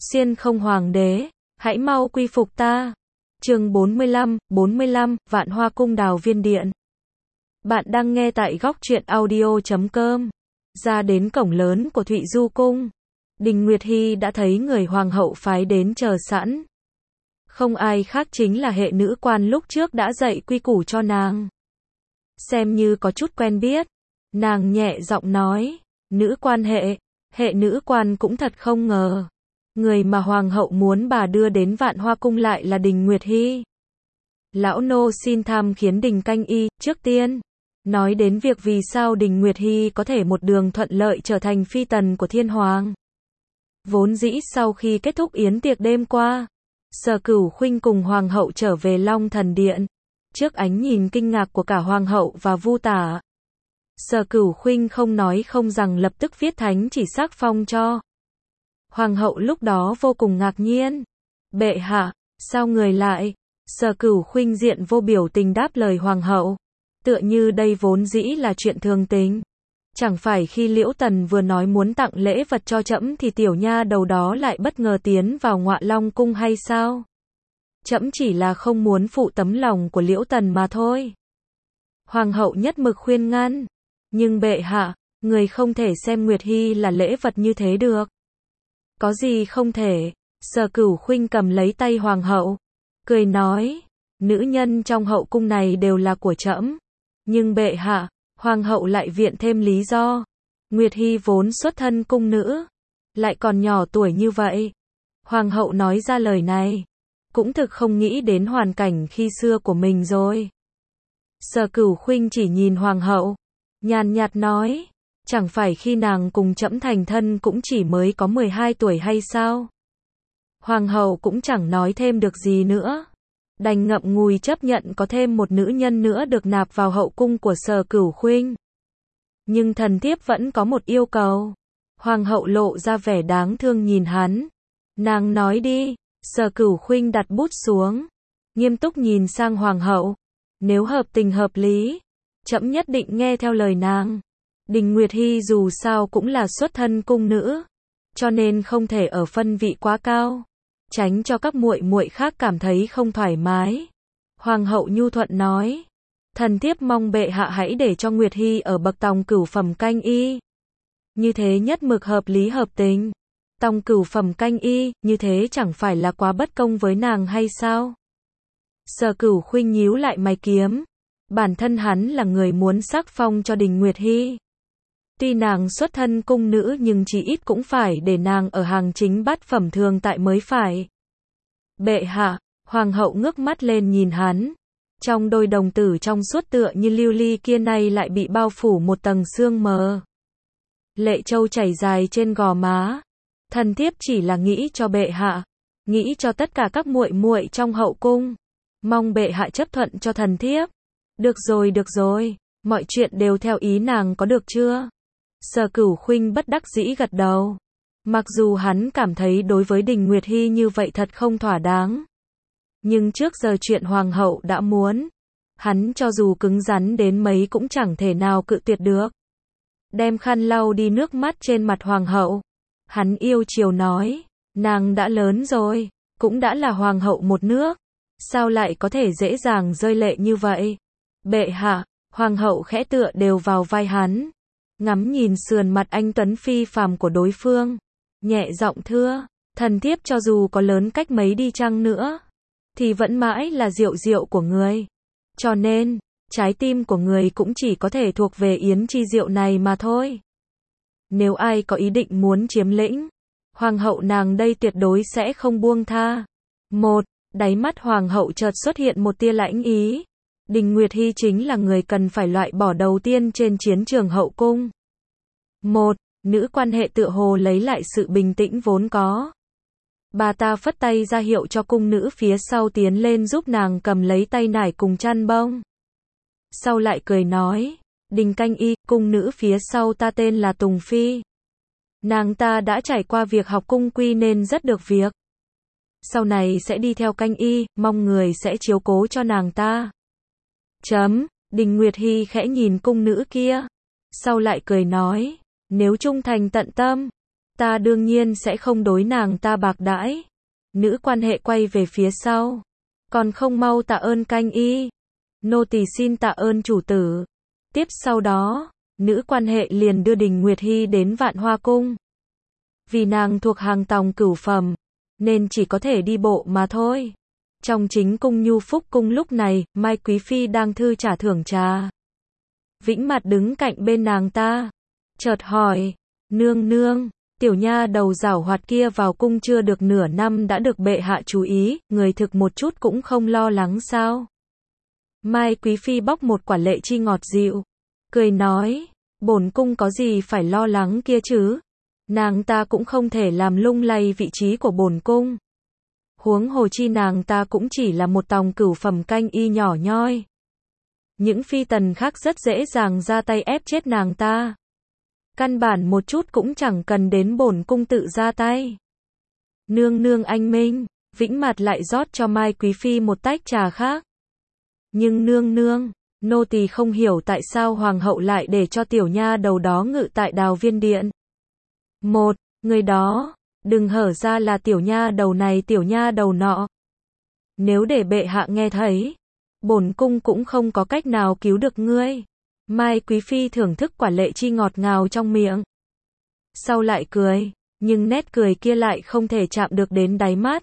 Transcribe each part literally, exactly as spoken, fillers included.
Xiên không hoàng đế, hãy mau quy phục ta. Chương bốn mươi lăm, bốn mươi lăm, Vạn Hoa Cung Đào Viên Điện. Bạn đang nghe tại góc truyện audio chấm com. Ra đến cổng lớn của Thụy Du Cung, Đình Nguyệt Hi đã thấy người hoàng hậu phái đến chờ sẵn. Không ai khác chính là hệ nữ quan lúc trước đã dạy quy củ cho nàng. Xem như có chút quen biết, nàng nhẹ giọng nói, nữ quan hệ, hệ nữ quan cũng thật không ngờ. Người mà hoàng hậu muốn bà đưa đến Vạn Hoa Cung lại là Đình Nguyệt Hi. Lão nô xin tham kiến Đình Canh Y, trước tiên, nói đến việc vì sao Đình Nguyệt Hi có thể một đường thuận lợi trở thành phi tần của thiên hoàng. Vốn dĩ sau khi kết thúc yến tiệc đêm qua, Sở Cửu Khuynh cùng hoàng hậu trở về Long Thần Điện. Trước ánh nhìn kinh ngạc của cả hoàng hậu và Vu Tả, Sở Cửu Khuynh không nói không rằng lập tức viết thánh chỉ sắc phong cho. Hoàng hậu lúc đó vô cùng ngạc nhiên. Bệ hạ, sao người lại? Sở Cửu Khuynh diện vô biểu tình đáp lời hoàng hậu. Tựa như đây vốn dĩ là chuyện thường tình. Chẳng phải khi Liễu Tần vừa nói muốn tặng lễ vật cho trẫm thì tiểu nha đầu đó lại bất ngờ tiến vào Ngọa Long Cung hay sao? Trẫm chỉ là không muốn phụ tấm lòng của Liễu Tần mà thôi. Hoàng hậu nhất mực khuyên ngăn. Nhưng bệ hạ, người không thể xem Nguyệt Hi là lễ vật như thế được. Có gì không thể? Sở Cửu Khuynh cầm lấy tay hoàng hậu, cười nói, nữ nhân trong hậu cung này đều là của trẫm. Nhưng bệ hạ, hoàng hậu lại viện thêm lý do. Nguyệt Hi vốn xuất thân cung nữ, lại còn nhỏ tuổi như vậy. Hoàng hậu nói ra lời này, cũng thực không nghĩ đến hoàn cảnh khi xưa của mình rồi. Sở Cửu Khuynh chỉ nhìn hoàng hậu, nhàn nhạt nói, chẳng phải khi nàng cùng trẫm thành thân cũng chỉ mới có mười hai tuổi hay sao? Hoàng hậu cũng chẳng nói thêm được gì nữa, đành ngậm ngùi chấp nhận có thêm một nữ nhân nữa được nạp vào hậu cung của Sở Cửu Khuynh. Nhưng thần thiếp vẫn có một yêu cầu. Hoàng hậu lộ ra vẻ đáng thương nhìn hắn. Nàng nói đi. Sở Cửu Khuynh đặt bút xuống, nghiêm túc nhìn sang hoàng hậu. Nếu hợp tình hợp lý, trẫm nhất định nghe theo lời nàng. Đình Nguyệt Hi dù sao cũng là xuất thân cung nữ, cho nên không thể ở phân vị quá cao, tránh cho các muội muội khác cảm thấy không thoải mái. Hoàng hậu nhu thuận nói, thần thiếp mong bệ hạ hãy để cho Nguyệt Hi ở bậc tòng cửu phẩm canh y. Như thế nhất mực hợp lý hợp tình. Tòng cửu phẩm canh y, như thế chẳng phải là quá bất công với nàng hay sao? Sở Cửu Khuynh nhíu lại mày kiếm. Bản thân hắn là người muốn sắc phong cho Đình Nguyệt Hi. Tuy nàng xuất thân cung nữ nhưng chỉ ít cũng phải để nàng ở hàng chính bát phẩm thường tại mới phải. Bệ hạ, hoàng hậu ngước mắt lên nhìn hắn. Trong đôi đồng tử trong suốt tựa như lưu ly kia này lại bị bao phủ một tầng sương mờ. Lệ châu chảy dài trên gò má. Thần thiếp chỉ là nghĩ cho bệ hạ, nghĩ cho tất cả các muội muội trong hậu cung. Mong bệ hạ chấp thuận cho thần thiếp. Được rồi được rồi, mọi chuyện đều theo ý nàng có được chưa? Sở Cửu Khuynh bất đắc dĩ gật đầu. Mặc dù hắn cảm thấy đối với Đình Nguyệt Hi như vậy thật không thỏa đáng. Nhưng trước giờ chuyện hoàng hậu đã muốn, hắn cho dù cứng rắn đến mấy cũng chẳng thể nào cự tuyệt được. Đem khăn lau đi nước mắt trên mặt hoàng hậu. Hắn yêu chiều nói, nàng đã lớn rồi, cũng đã là hoàng hậu một nước. Sao lại có thể dễ dàng rơi lệ như vậy? Bệ hạ, hoàng hậu khẽ tựa đều vào vai hắn. Ngắm nhìn sườn mặt anh tuấn phi phàm của đối phương. Nhẹ giọng thưa, thần thiếp cho dù có lớn cách mấy đi chăng nữa, thì vẫn mãi là Diệu Diệu của người. Cho nên, trái tim của người cũng chỉ có thể thuộc về Yến Chi Diệu này mà thôi. Nếu ai có ý định muốn chiếm lĩnh, hoàng hậu nàng đây tuyệt đối sẽ không buông tha. Một, đáy mắt hoàng hậu chợt xuất hiện một tia lãnh ý. Đình Nguyệt Hi chính là người cần phải loại bỏ đầu tiên trên chiến trường hậu cung. Một, nữ quan hệ tựa hồ lấy lại sự bình tĩnh vốn có. Bà ta phất tay ra hiệu cho cung nữ phía sau tiến lên giúp nàng cầm lấy tay nải cùng chăn bông. Sau lại cười nói, Đình Canh Y, cung nữ phía sau ta tên là Tùng Phi. Nàng ta đã trải qua việc học cung quy nên rất được việc. Sau này sẽ đi theo Canh Y, mong người sẽ chiếu cố cho nàng ta. Chấm, Đình Nguyệt Hi khẽ nhìn cung nữ kia. Sau lại cười nói, nếu trung thành tận tâm, Ta đương nhiên sẽ không đối nàng ta bạc đãi. Nữ quan hệ quay về phía sau. Còn không mau tạ ơn canh y. Nô tỳ xin tạ ơn chủ tử. Tiếp sau đó, nữ quan hệ liền đưa Đình Nguyệt Hy đến Vạn Hoa Cung. Vì nàng thuộc hàng tòng cửu phẩm, nên chỉ có thể đi bộ mà thôi. Trong chính cung Nhu Phúc Cung lúc này, Mai Quý Phi đang thư trả thưởng trà. Vĩnh Mặt đứng cạnh bên nàng ta. Chợt hỏi, nương nương, tiểu nha đầu giảo hoạt kia vào cung chưa được nửa năm đã được bệ hạ chú ý, người thực một chút cũng không lo lắng sao? Mai Quý Phi bóc một quả lệ chi ngọt dịu, cười nói, bổn cung có gì phải lo lắng kia chứ? Nàng ta cũng không thể làm lung lay vị trí của bổn cung. Huống hồ chi nàng ta cũng chỉ là một tòng cửu phẩm canh y nhỏ nhoi. Những phi tần khác rất dễ dàng ra tay ép chết nàng ta. Căn bản một chút cũng chẳng cần đến bổn cung tự ra tay. Nương nương anh minh, Vĩnh Mặt lại rót cho Mai Quý Phi một tách trà khác. Nhưng nương nương, nô tỳ không hiểu tại sao hoàng hậu lại để cho tiểu nha đầu đó ngự tại Đào Viên Điện. Một, người đó, đừng hở ra là tiểu nha đầu này tiểu nha đầu nọ. Nếu để bệ hạ nghe thấy, bổn cung cũng không có cách nào cứu được ngươi. Mai Quý Phi thưởng thức quả lệ chi ngọt ngào trong miệng. Sau lại cười, nhưng nét cười kia lại không thể chạm được đến đáy mắt.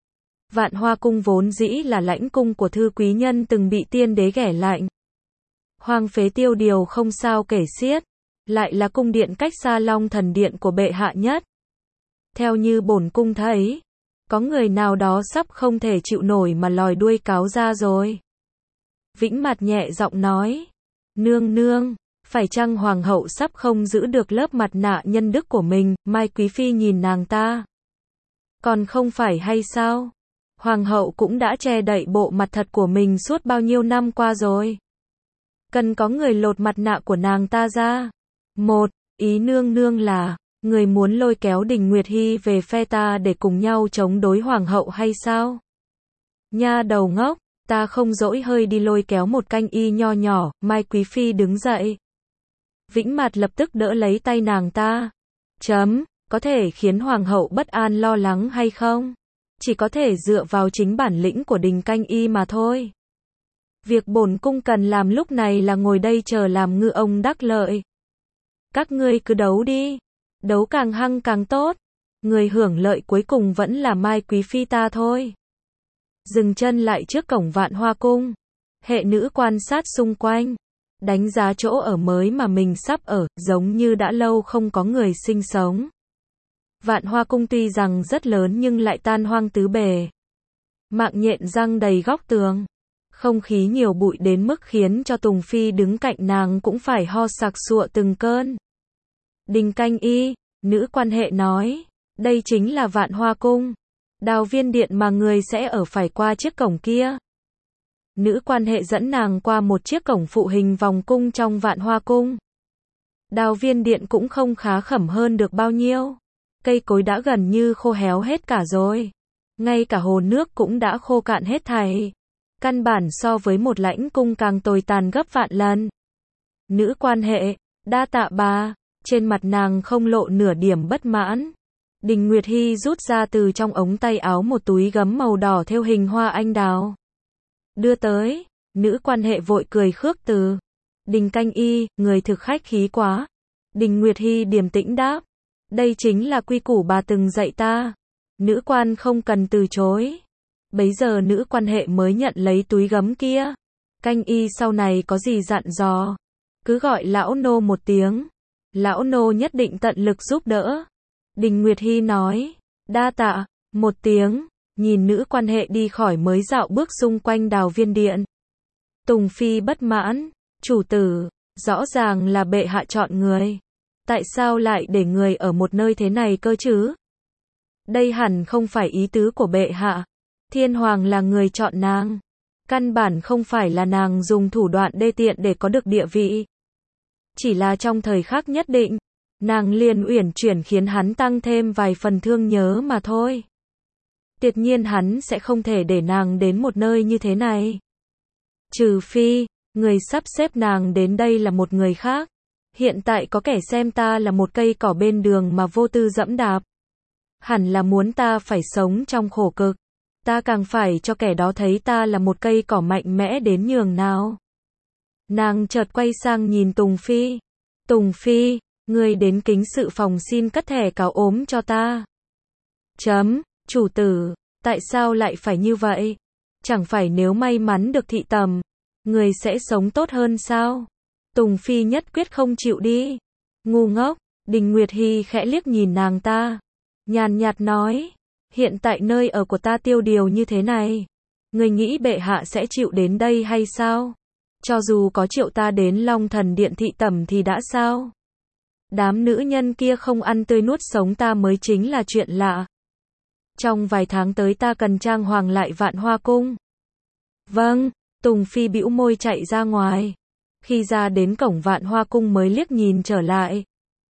Vạn Hoa Cung vốn dĩ là lãnh cung của thư quý nhân từng bị tiên đế ghẻ lạnh. Hoang phế tiêu điều không sao kể xiết, lại là cung điện cách xa Long Thần Điện của bệ hạ nhất. Theo như bổn cung thấy, có người nào đó sắp không thể chịu nổi mà lòi đuôi cáo ra rồi. Vĩnh Mặt nhẹ giọng nói, nương nương, phải chăng hoàng hậu sắp không giữ được lớp mặt nạ nhân đức của mình? Mai Quý Phi nhìn nàng ta. Còn không phải hay sao? Hoàng hậu cũng đã che đậy bộ mặt thật của mình suốt bao nhiêu năm qua rồi. Cần có người lột mặt nạ của nàng ta ra. Một, ý nương nương là, người muốn lôi kéo Đình Nguyệt Hy về phe ta để cùng nhau chống đối hoàng hậu hay sao? Nha đầu ngốc, ta không dỗi hơi đi lôi kéo một canh y nho nhỏ. Mai Quý Phi đứng dậy. Vĩnh Mặt lập tức đỡ lấy tay nàng ta. Chấm, có thể khiến hoàng hậu bất an lo lắng hay không? Chỉ có thể dựa vào chính bản lĩnh của Đình canh y mà thôi. Việc bổn cung cần làm lúc này là ngồi đây chờ làm ngư ông đắc lợi. Các ngươi cứ đấu đi. Đấu càng hăng càng tốt. Người hưởng lợi cuối cùng vẫn là Mai Quý Phi ta thôi. Dừng chân lại trước cổng Vạn Hoa Cung. Hệ nữ quan sát xung quanh. Đánh giá chỗ ở mới mà mình sắp ở, giống như đã lâu không có người sinh sống. Vạn Hoa Cung tuy rằng rất lớn nhưng lại tan hoang tứ bề. Mạng nhện răng đầy góc tường. Không khí nhiều bụi đến mức khiến cho Tùng Phi đứng cạnh nàng cũng phải ho sặc sụa từng cơn. Đình canh y, nữ quan hệ nói, đây chính là Vạn Hoa Cung. Đào Viên Điện mà người sẽ ở phải qua chiếc cổng kia. Nữ quan hệ dẫn nàng qua một chiếc cổng phụ hình vòng cung trong Vạn Hoa Cung. Đào Viên Điện cũng không khá khẩm hơn được bao nhiêu. Cây cối đã gần như khô héo hết cả rồi. Ngay cả hồ nước cũng đã khô cạn hết thảy. Căn bản so với một lãnh cung càng tồi tàn gấp vạn lần. Nữ quan hệ, đa tạ bà. Trên mặt nàng không lộ nửa điểm bất mãn. Đình Nguyệt Hy rút ra từ trong ống tay áo một túi gấm màu đỏ thêu hình hoa anh đào. Đưa tới, nữ quan hệ vội cười khước từ. Đình canh y, người thực khách khí quá. Đình Nguyệt Hy điềm tĩnh đáp. Đây chính là quy củ bà từng dạy ta. Nữ quan không cần từ chối. Bấy giờ nữ quan hệ mới nhận lấy túi gấm kia. Canh y sau này có gì dặn dò, cứ gọi lão nô một tiếng. Lão nô nhất định tận lực giúp đỡ. Đình Nguyệt Hy nói. Đa tạ, một tiếng. Nhìn nữ quan hệ đi khỏi mới dạo bước xung quanh Đào Viên Điện. Tùng Phi bất mãn. Chủ tử, rõ ràng là bệ hạ chọn người. Tại sao lại để người ở một nơi thế này cơ chứ? Đây hẳn không phải ý tứ của bệ hạ. Thiên hoàng là người chọn nàng. Căn bản không phải là nàng dùng thủ đoạn đê tiện để có được địa vị. Chỉ là trong thời khắc nhất định, nàng liền uyển chuyển khiến hắn tăng thêm vài phần thương nhớ mà thôi. Tuyệt nhiên hắn sẽ không thể để nàng đến một nơi như thế này. Trừ phi, người sắp xếp nàng đến đây là một người khác. Hiện tại có kẻ xem ta là một cây cỏ bên đường mà vô tư dẫm đạp. Hẳn là muốn ta phải sống trong khổ cực. Ta càng phải cho kẻ đó thấy ta là một cây cỏ mạnh mẽ đến nhường nào. Nàng chợt quay sang nhìn Tùng Phi. Tùng Phi, ngươi đến kính sự phòng xin cất thẻ cáo ốm cho ta. Chấm, chủ tử, tại sao lại phải như vậy? Chẳng phải nếu may mắn được thị tầm, người sẽ sống tốt hơn sao? Tùng Phi nhất quyết không chịu đi. Ngu ngốc, Đình Nguyệt Hy khẽ liếc nhìn nàng ta. Nhàn nhạt nói, hiện tại nơi ở của ta tiêu điều như thế này. Người nghĩ bệ hạ sẽ chịu đến đây hay sao? Cho dù có triệu ta đến Long Thần Điện thị tẩm thì đã sao? Đám nữ nhân kia không ăn tươi nuốt sống ta mới chính là chuyện lạ. Trong vài tháng tới ta cần trang hoàng lại Vạn Hoa Cung. Vâng, Tùng Phi bĩu môi chạy ra ngoài. Khi ra đến cổng Vạn Hoa Cung mới liếc nhìn trở lại.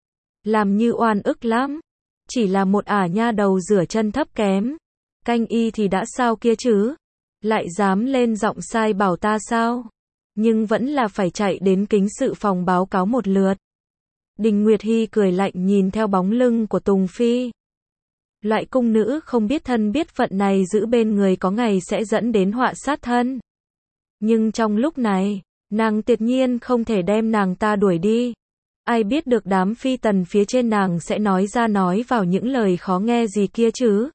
Làm như oan ức lắm. Chỉ là một ả nha đầu rửa chân thấp kém. Canh y thì đã sao kia chứ? Lại dám lên giọng sai bảo ta sao? Nhưng vẫn là phải chạy đến kính sự phòng báo cáo một lượt. Đình Nguyệt Hy cười lạnh nhìn theo bóng lưng của Tùng Phi. Loại cung nữ không biết thân biết phận này giữ bên người có ngày sẽ dẫn đến họa sát thân. Nhưng trong lúc này, nàng tuyệt nhiên không thể đem nàng ta đuổi đi. Ai biết được đám phi tần phía trên nàng sẽ nói ra nói vào những lời khó nghe gì kia chứ?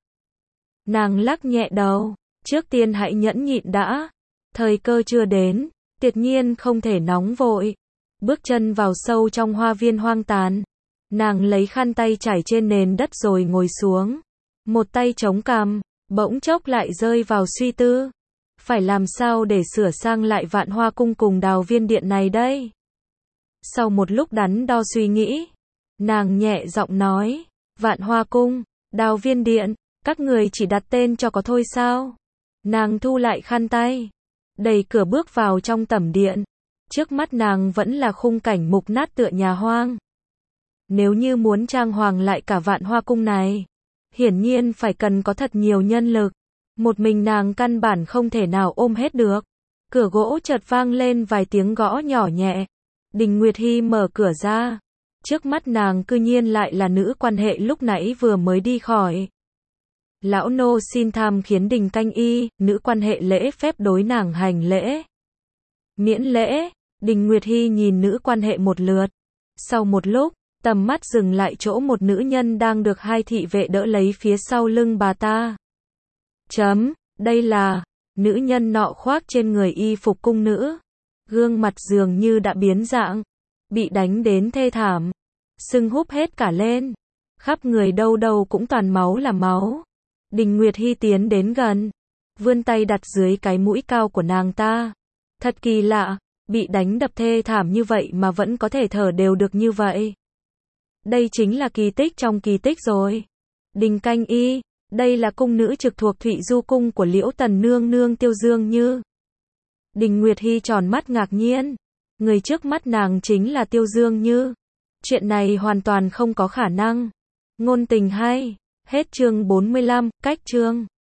Nàng lắc nhẹ đầu, trước tiên hãy nhẫn nhịn đã. Thời cơ chưa đến, tuyệt nhiên không thể nóng vội. Bước chân vào sâu trong hoa viên hoang tàn. Nàng lấy khăn tay trải trên nền đất rồi ngồi xuống. Một tay chống cằm, bỗng chốc lại rơi vào suy tư. Phải làm sao để sửa sang lại Vạn Hoa Cung cùng Đào Viên Điện này đây? Sau một lúc đắn đo suy nghĩ, nàng nhẹ giọng nói, Vạn Hoa Cung, Đào Viên Điện, các người chỉ đặt tên cho có thôi sao? Nàng thu lại khăn tay, đẩy cửa bước vào trong tẩm điện. Trước mắt nàng vẫn là khung cảnh mục nát tựa nhà hoang. Nếu như muốn trang hoàng lại cả Vạn Hoa Cung này, hiển nhiên phải cần có thật nhiều nhân lực. Một mình nàng căn bản không thể nào ôm hết được. Cửa gỗ chợt vang lên vài tiếng gõ nhỏ nhẹ. Đình Nguyệt Hy mở cửa ra. Trước mắt nàng cư nhiên lại là nữ quan hệ lúc nãy vừa mới đi khỏi. Lão nô xin tham khiến Đình canh y, nữ quan hệ lễ phép đối nàng hành lễ. Miễn lễ, Đình Nguyệt Hy nhìn nữ quan hệ một lượt. Sau một lúc, tầm mắt dừng lại chỗ một nữ nhân đang được hai thị vệ đỡ lấy phía sau lưng bà ta. Chấm, đây là, nữ nhân nọ khoác trên người y phục cung nữ. Gương mặt dường như đã biến dạng, bị đánh đến thê thảm, sưng húp hết cả lên. Khắp người đâu đâu cũng toàn máu là máu. Đình Nguyệt Hy tiến đến gần, vươn tay đặt dưới cái mũi cao của nàng ta. Thật kỳ lạ, bị đánh đập thê thảm như vậy mà vẫn có thể thở đều được như vậy. Đây chính là kỳ tích trong kỳ tích rồi. Đình canh y, đây là cung nữ trực thuộc Thụy Du cung của Liễu Tần nương nương Tiêu Dương Như. Đình Nguyệt Hy tròn mắt ngạc nhiên. Người trước mắt nàng chính là Tiêu Dương Như. Chuyện này hoàn toàn không có khả năng. Ngôn tình hay. Hết chương bốn mươi lăm, cách chương.